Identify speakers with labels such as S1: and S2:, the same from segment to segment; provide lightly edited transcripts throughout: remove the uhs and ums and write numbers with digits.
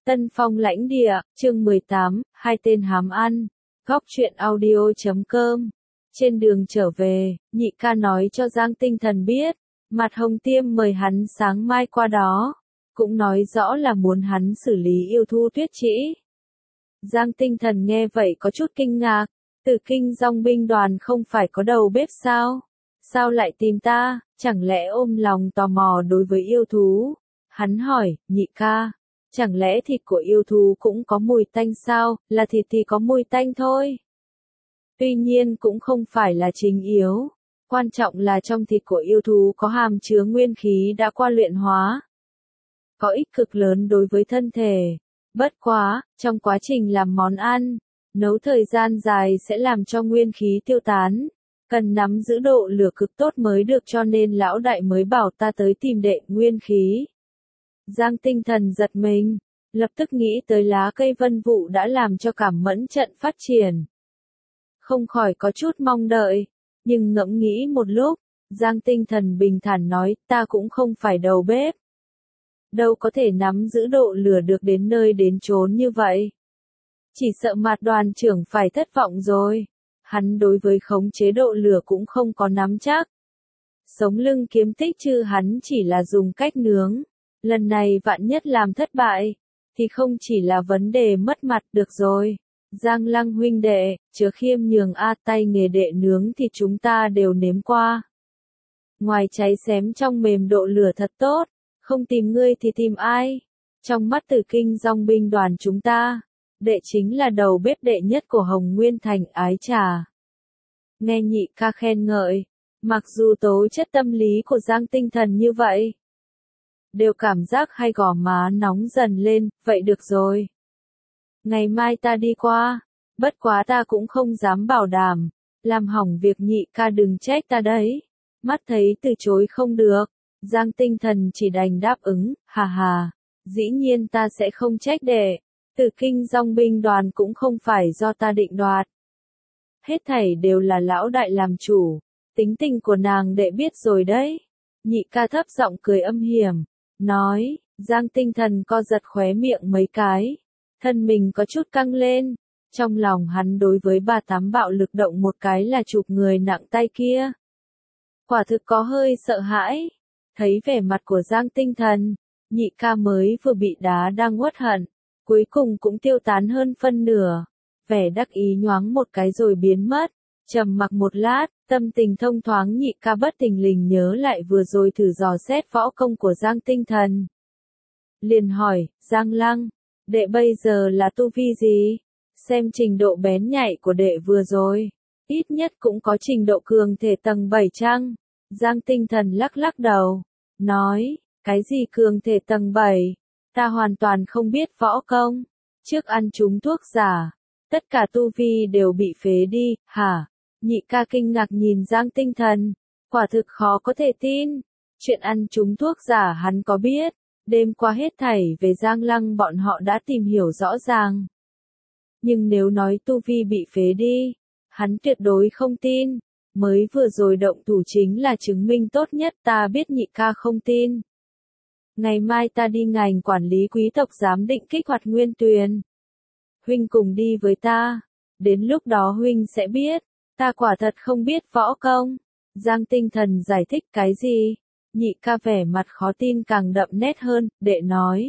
S1: Tân Phong lãnh địa, chương 18, hai tên hám ăn. Góc truyện audio.com. Trên đường trở về, nhị ca nói cho Giang Tinh Thần biết, Mặt Hồng Tiêm mời hắn sáng mai qua đó, cũng nói rõ là muốn hắn xử lý yêu thú Tuyết Trĩ. Giang Tinh Thần nghe vậy có chút kinh ngạc, Tử Kinh Dòng binh đoàn không phải có đầu bếp sao? Sao lại tìm ta, chẳng lẽ ôm lòng tò mò đối với yêu thú? Hắn hỏi, nhị ca, chẳng lẽ thịt của yêu thú cũng có mùi tanh sao, là thịt thì có mùi tanh thôi. Tuy nhiên cũng không phải là chính yếu, quan trọng là trong thịt của yêu thú có hàm chứa nguyên khí đã qua luyện hóa. Có ích cực lớn đối với thân thể, bất quá, trong quá trình làm món ăn, nấu thời gian dài sẽ làm cho nguyên khí tiêu tán. Cần nắm giữ độ lửa cực tốt mới được, cho nên lão đại mới bảo ta tới tìm đệ nguyên khí. Giang Tinh Thần giật mình, lập tức nghĩ tới lá cây vân vụ đã làm cho cảm mẫn trận phát triển. Không khỏi có chút mong đợi, nhưng ngẫm nghĩ một lúc, Giang Tinh Thần bình thản nói, ta cũng không phải đầu bếp. Đâu có thể nắm giữ độ lửa được đến nơi đến chốn như vậy. Chỉ sợ Mạt đoàn trưởng phải thất vọng rồi. Hắn đối với khống chế độ lửa cũng không có nắm chắc. Sống lưng kiếm tích chứ hắn chỉ là dùng cách nướng. Lần này vạn nhất làm thất bại, thì không chỉ là vấn đề mất mặt được rồi. Giang Lăng huynh đệ, chớ khiêm nhường tay nghề đệ nướng thì chúng ta đều nếm qua. Ngoài cháy xém trong mềm độ lửa thật tốt, không tìm ngươi thì tìm ai? Trong mắt Tử Kinh Dòng binh đoàn chúng ta, đệ chính là đầu bếp đệ nhất của Hồng Nguyên Thành ái trà. Nghe nhị ca khen ngợi, mặc dù tố chất tâm lý của Giang Tinh Thần như vậy, đều cảm giác hai gò má nóng dần lên, vậy được rồi. Ngày mai ta đi qua, bất quá ta cũng không dám bảo đảm, làm hỏng việc nhị ca đừng trách ta đấy. Mắt thấy từ chối không được, Giang Tinh Thần chỉ đành đáp ứng, hà hà, dĩ nhiên ta sẽ không trách đệ. Tử Kinh Dòng binh đoàn cũng không phải do ta định đoạt. Hết thảy đều là lão đại làm chủ, tính tình của nàng đệ biết rồi đấy. Nhị ca thấp giọng cười âm hiểm, nói, Giang Tinh Thần co giật khóe miệng mấy cái, thân mình có chút căng lên. Trong lòng hắn đối với bà tám bạo lực động một cái là chụp người nặng tay kia. Quả thực có hơi sợ hãi, thấy vẻ mặt của Giang Tinh Thần, nhị ca mới vừa bị đá đang uất hận. Cuối cùng cũng tiêu tán hơn phân nửa, vẻ đắc ý nhoáng một cái rồi biến mất, trầm mặc một lát, tâm tình thông thoáng nhị ca bất thình lình nhớ lại vừa rồi thử dò xét võ công của Giang Tinh Thần. Liền hỏi, Giang Lăng, đệ bây giờ là tu vi gì? Xem trình độ bén nhạy của đệ vừa rồi, ít nhất cũng có trình độ cường thể tầng 7 chăng? Giang Tinh Thần lắc lắc đầu, nói, cái gì cường thể tầng 7? Ta hoàn toàn không biết võ công, trước ăn trúng thuốc giả, tất cả tu vi đều bị phế đi, hả? Nhị ca kinh ngạc nhìn Giang Tinh Thần, quả thực khó có thể tin, chuyện ăn trúng thuốc giả hắn có biết, đêm qua hết thảy về Giang Lăng bọn họ đã tìm hiểu rõ ràng. Nhưng nếu nói tu vi bị phế đi, hắn tuyệt đối không tin, mới vừa rồi động thủ chính là chứng minh tốt nhất, ta biết nhị ca không tin. Ngày mai ta đi ngành quản lý quý tộc giám định kích hoạt nguyên tuyền. Huynh cùng đi với ta. Đến lúc đó huynh sẽ biết, ta quả thật không biết võ công. Giang Tinh Thần giải thích cái gì? Nhị ca vẻ mặt khó tin càng đậm nét hơn, đệ nói.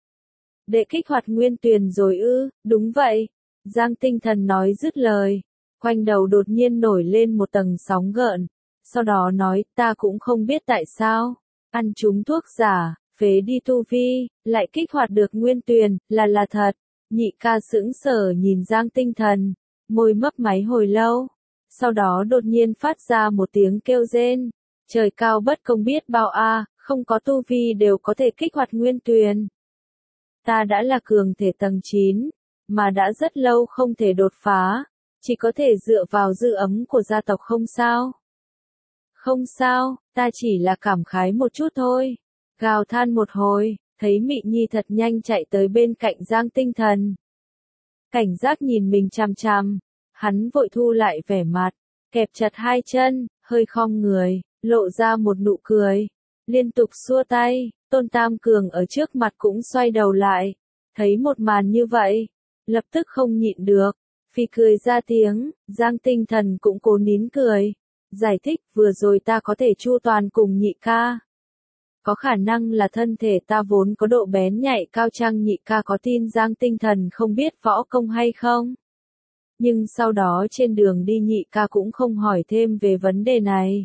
S1: Đệ kích hoạt nguyên tuyền rồi ư? Đúng vậy. Giang Tinh Thần nói dứt lời. Quanh đầu đột nhiên nổi lên một tầng sóng gợn. Sau đó nói, ta cũng không biết tại sao. Ăn trúng thuốc giả, phế đi tu vi, lại kích hoạt được nguyên tuyền, là thật. Nhị ca sững sờ nhìn Giang Tinh Thần, môi mấp máy hồi lâu. Sau đó đột nhiên phát ra một tiếng kêu rên. Trời cao bất công biết bao không có tu vi đều có thể kích hoạt nguyên tuyền. Ta đã là cường thể tầng 9, mà đã rất lâu không thể đột phá, chỉ có thể dựa vào dư ấm của gia tộc không sao. Không sao, ta chỉ là cảm khái một chút thôi. Gào than một hồi, thấy Mị Nhi thật nhanh chạy tới bên cạnh Giang Tinh Thần. Cảnh giác nhìn mình chằm chằm, hắn vội thu lại vẻ mặt, kẹp chặt hai chân, hơi khom người, lộ ra một nụ cười, liên tục xua tay. Tôn Tam Cường ở trước mặt cũng xoay đầu lại, Thấy một màn như vậy, lập tức không nhịn được, phì cười ra tiếng, Giang Tinh Thần cũng cố nín cười. Giải thích, vừa rồi ta có thể chu toàn cùng nhị ca. Có khả năng là thân thể ta vốn có độ bén nhạy cao, chăng nhị ca có tin Giang Tinh Thần không biết võ công hay không? Nhưng sau đó trên đường đi nhị ca cũng không hỏi thêm về vấn đề này,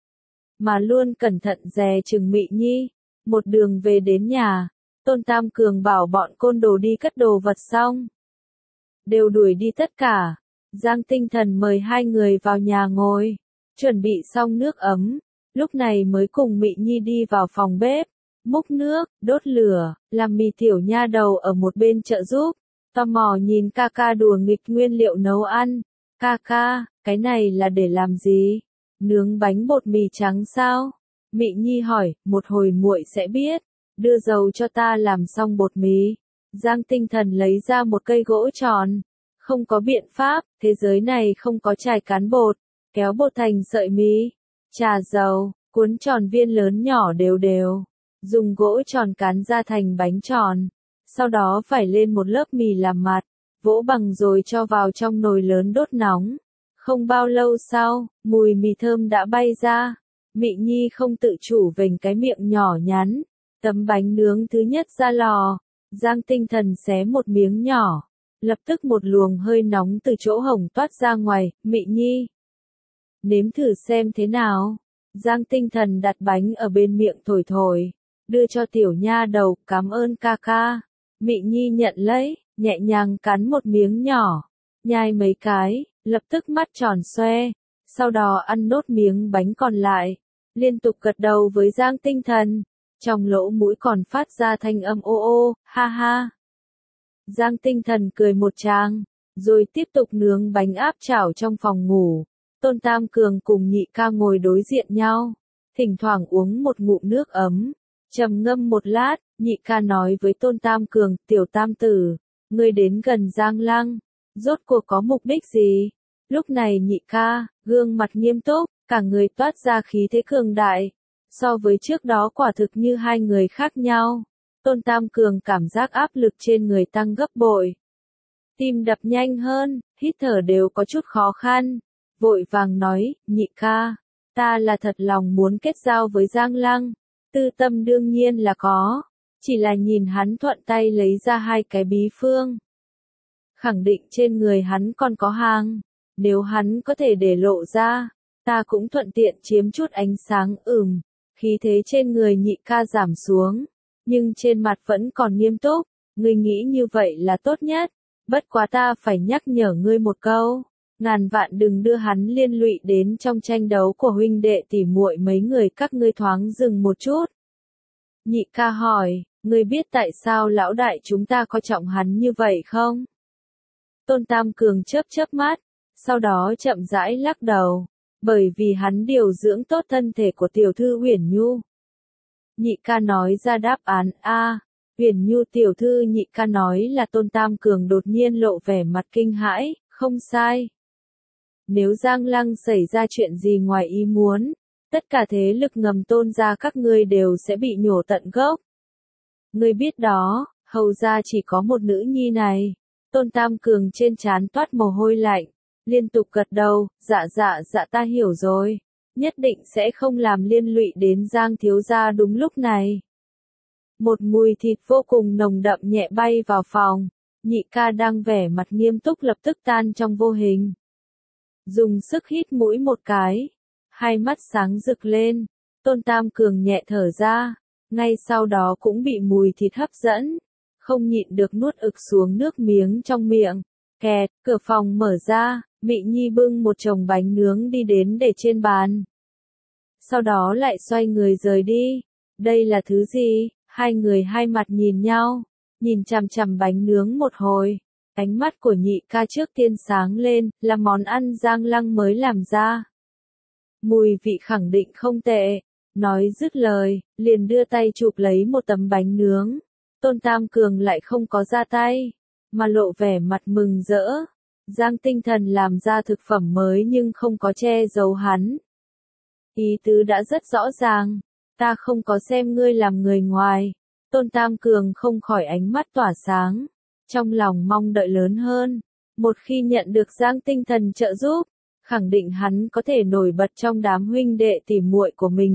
S1: mà luôn cẩn thận dè chừng Mị Nhi. Một đường về đến nhà, Tôn Tam Cường bảo bọn côn đồ đi cất đồ vật xong, đều đuổi đi tất cả. Giang Tinh Thần mời hai người vào nhà ngồi, chuẩn bị xong nước ấm, lúc này mới cùng Mị Nhi đi vào phòng bếp, múc nước, đốt lửa, làm mì. Tiểu nha đầu ở một bên trợ giúp, tò mò nhìn ca ca đùa nghịch nguyên liệu nấu ăn. Ca ca, cái này là để làm gì? Nướng bánh bột mì trắng sao? Mị Nhi hỏi, một hồi muội sẽ biết. Đưa dầu cho ta làm xong bột mì. Giang Tinh Thần lấy ra một cây gỗ tròn. Không có biện pháp, thế giới này không có chải cán bột. Kéo bột thành sợi mì, trà dầu, cuốn tròn viên lớn nhỏ đều đều. Dùng gỗ tròn cán ra thành bánh tròn. Sau đó vải lên một lớp mì làm mặt, vỗ bằng rồi cho vào trong nồi lớn đốt nóng. Không bao lâu sau, mùi mì thơm đã bay ra. Mị Nhi không tự chủ vểnh cái miệng nhỏ nhắn. Tấm bánh nướng thứ nhất ra lò. Giang Tinh Thần xé một miếng nhỏ. Lập tức một luồng hơi nóng từ chỗ hổng toát ra ngoài. Mị Nhi, nếm thử xem thế nào. Giang Tinh Thần đặt bánh ở bên miệng thổi thổi, đưa cho tiểu nha đầu, cảm ơn ca ca. Mị Nhi nhận lấy, nhẹ nhàng cắn một miếng nhỏ, nhai mấy cái, lập tức mắt tròn xoe, sau đó ăn nốt miếng bánh còn lại, liên tục gật đầu với Giang Tinh Thần, trong lỗ mũi còn phát ra thanh âm ô ô, ha ha. Giang Tinh Thần cười một tràng, rồi tiếp tục nướng bánh áp chảo trong phòng ngủ. Tôn Tam Cường cùng nhị ca ngồi đối diện nhau, thỉnh thoảng uống một ngụm nước ấm, trầm ngâm một lát, nhị ca nói với Tôn Tam Cường, tiểu tam tử, ngươi đến gần Giang Lăng, rốt cuộc có mục đích gì? Lúc này nhị ca, gương mặt nghiêm túc, cả người toát ra khí thế cường đại, so với trước đó quả thực như hai người khác nhau. Tôn Tam Cường cảm giác áp lực trên người tăng gấp bội, tim đập nhanh hơn, hít thở đều có chút khó khăn. Vội vàng nói, nhị ca, ta là thật lòng muốn kết giao với Giang Lăng, tư tâm đương nhiên là có, chỉ là nhìn hắn thuận tay lấy ra hai cái bí phương. Khẳng định trên người hắn còn có hàng, nếu hắn có thể để lộ ra, ta cũng thuận tiện chiếm chút ánh sáng. Khí thế trên người nhị ca giảm xuống, nhưng trên mặt vẫn còn nghiêm túc, ngươi nghĩ như vậy là tốt nhất, bất quá ta phải nhắc nhở ngươi một câu. Ngàn vạn đừng đưa hắn liên lụy đến trong tranh đấu của huynh đệ tỉ muội mấy người các ngươi, thoáng dừng một chút. Nhị ca hỏi, ngươi biết tại sao lão đại chúng ta coi trọng hắn như vậy không? Tôn Tam Cường chớp chớp mắt, sau đó chậm rãi lắc đầu, bởi vì hắn điều dưỡng tốt thân thể của tiểu thư Uyển Nhu. Nhị ca nói ra đáp án A, Uyển Nhu tiểu thư. Nhị ca nói là Tôn Tam Cường đột nhiên lộ vẻ mặt kinh hãi, không sai. Nếu Giang Lăng xảy ra chuyện gì ngoài ý muốn, tất cả thế lực ngầm Tôn gia các ngươi đều sẽ bị nhổ tận gốc. Ngươi biết đó, hầu gia chỉ có một nữ nhi này. Tôn Tam Cường trên trán toát mồ hôi lạnh, liên tục gật đầu, dạ ta hiểu rồi, nhất định sẽ không làm liên lụy đến Giang thiếu gia. Đúng lúc này, một mùi thịt vô cùng nồng đậm nhẹ bay vào phòng, nhị ca đang vẻ mặt nghiêm túc lập tức tan trong vô hình. Dùng sức hít mũi một cái, hai mắt sáng rực lên, Tôn Tam Cường nhẹ thở ra, ngay sau đó cũng bị mùi thịt hấp dẫn, không nhịn được nuốt ực xuống nước miếng trong miệng. Kẹt, cửa phòng mở ra, Mị Nhi bưng một chồng bánh nướng đi đến để trên bàn. Sau đó lại xoay người rời đi. Đây là thứ gì? Hai người hai mặt nhìn nhau, nhìn chằm chằm bánh nướng một hồi. Ánh mắt của nhị ca trước tiên sáng lên, là món ăn Giang Lăng mới làm ra. Mùi vị khẳng định không tệ. Nói dứt lời, liền đưa tay chụp lấy một tấm bánh nướng. Tôn Tam Cường lại không có ra tay, mà lộ vẻ mặt mừng rỡ. Giang Tinh Thần làm ra thực phẩm mới nhưng không có che giấu hắn. Ý tứ đã rất rõ ràng, ta không có xem ngươi làm người ngoài, Tôn Tam Cường không khỏi ánh mắt tỏa sáng, trong lòng mong đợi lớn hơn. Một khi nhận được Giang Tinh Thần trợ giúp, khẳng định hắn có thể nổi bật trong đám huynh đệ tỉ muội của mình.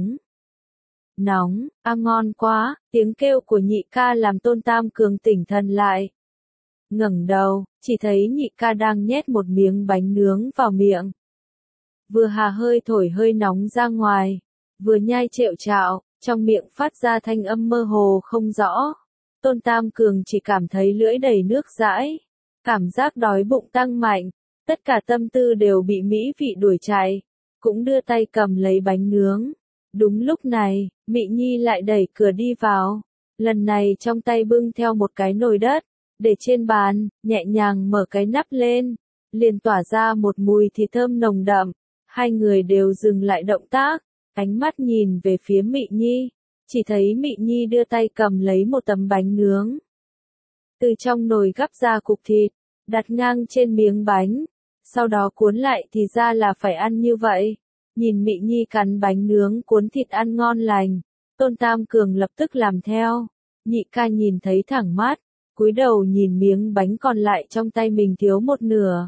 S1: Nóng, ngon quá, tiếng kêu của nhị ca làm Tôn Tam Cường tỉnh thần lại. Ngẩng đầu, chỉ thấy nhị ca đang nhét một miếng bánh nướng vào miệng. Vừa hà hơi thổi hơi nóng ra ngoài, vừa nhai trệu trạo, trong miệng phát ra thanh âm mơ hồ không rõ. Tôn Tam Cường chỉ cảm thấy lưỡi đầy nước dãi, cảm giác đói bụng tăng mạnh, tất cả tâm tư đều bị mỹ vị đuổi chạy, cũng đưa tay cầm lấy bánh nướng. Đúng lúc này, Mị Nhi lại đẩy cửa đi vào, lần này trong tay bưng theo một cái nồi đất, để trên bàn, nhẹ nhàng mở cái nắp lên, liền tỏa ra một mùi thịt thơm nồng đậm. Hai người đều dừng lại động tác, ánh mắt nhìn về phía Mị Nhi, chỉ thấy Mị Nhi đưa tay cầm lấy một tấm bánh nướng. Từ trong nồi gắp ra cục thịt, đặt ngang trên miếng bánh, sau đó cuốn lại thì ra là phải ăn như vậy. Nhìn Mị Nhi cắn bánh nướng cuốn thịt ăn ngon lành, Tôn Tam Cường lập tức làm theo. Nhị ca nhìn thấy thẳng mắt, cúi đầu nhìn miếng bánh còn lại trong tay mình thiếu một nửa.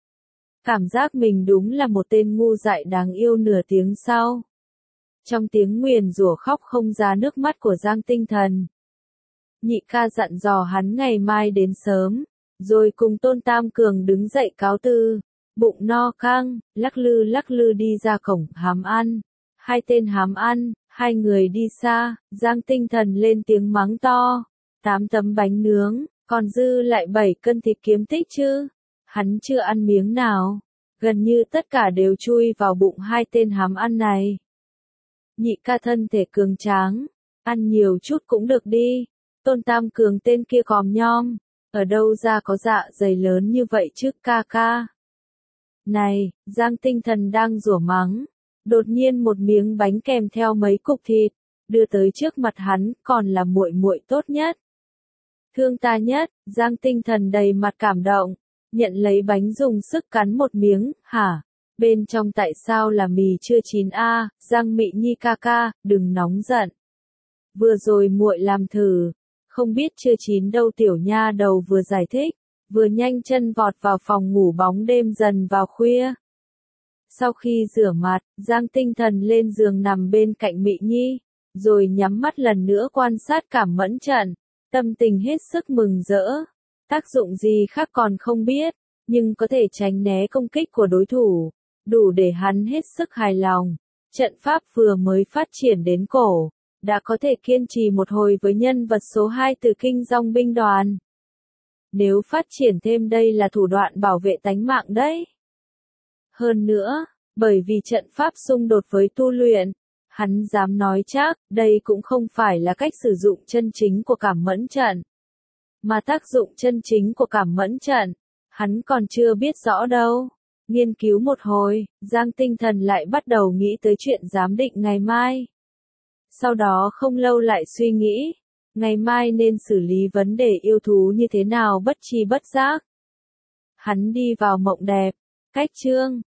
S1: Cảm giác mình đúng là một tên ngu dại đáng yêu. Nửa tiếng sau, trong tiếng nguyền rủa khóc không ra nước mắt của Giang Tinh Thần, nhị ca dặn dò hắn ngày mai đến sớm, rồi cùng Tôn Tam Cường đứng dậy cáo từ. Bụng no căng, lắc lư đi ra cổng hám ăn. Hai tên hám ăn, hai người đi xa, Giang Tinh Thần lên tiếng mắng to. 8 tấm bánh nướng, còn dư lại 7 cân thịt kiếm tích chứ. Hắn chưa ăn miếng nào, gần như tất cả đều chui vào bụng hai tên hám ăn này. Nhị ca thân thể cường tráng, ăn nhiều chút cũng được đi. Tôn Tam Cường tên kia còm nhom, ở đâu ra có dạ dày lớn như vậy chứ ca ca. Này, Giang Tinh Thần đang rủa mắng, đột nhiên một miếng bánh kèm theo mấy cục thịt, đưa tới trước mặt hắn, còn là muội muội tốt nhất. Thương ta nhất, Giang Tinh Thần đầy mặt cảm động, nhận lấy bánh dùng sức cắn một miếng. Hả? Bên trong tại sao là mì chưa chín a? Giang Mị Nhi ca ca, đừng nóng giận. Vừa rồi muội làm thử, không biết chưa chín đâu. Tiểu nha đầu vừa giải thích, vừa nhanh chân vọt vào phòng ngủ. Bóng đêm dần vào khuya. Sau khi rửa mặt, Giang Tinh Thần lên giường nằm bên cạnh Mị Nhi, rồi nhắm mắt lần nữa quan sát cảm mẫn trận, tâm tình hết sức mừng rỡ. Tác dụng gì khác còn không biết, nhưng có thể tránh né công kích của đối thủ, đủ để hắn hết sức hài lòng. Trận pháp vừa mới phát triển đến cổ, đã có thể kiên trì một hồi với nhân vật số 2 từ Kinh Dong binh đoàn. Nếu phát triển thêm đây là thủ đoạn bảo vệ tánh mạng đấy. Hơn nữa, bởi vì trận pháp xung đột với tu luyện, hắn dám nói chắc, đây cũng không phải là cách sử dụng chân chính của cảm mẫn trận. Mà tác dụng chân chính của cảm mẫn trận, hắn còn chưa biết rõ đâu. Nghiên cứu một hồi, Giang Tinh Thần lại bắt đầu nghĩ tới chuyện giám định ngày mai. Sau đó không lâu lại suy nghĩ, ngày mai nên xử lý vấn đề yêu thú như thế nào. Bất tri bất giác, hắn đi vào mộng đẹp. Cách chương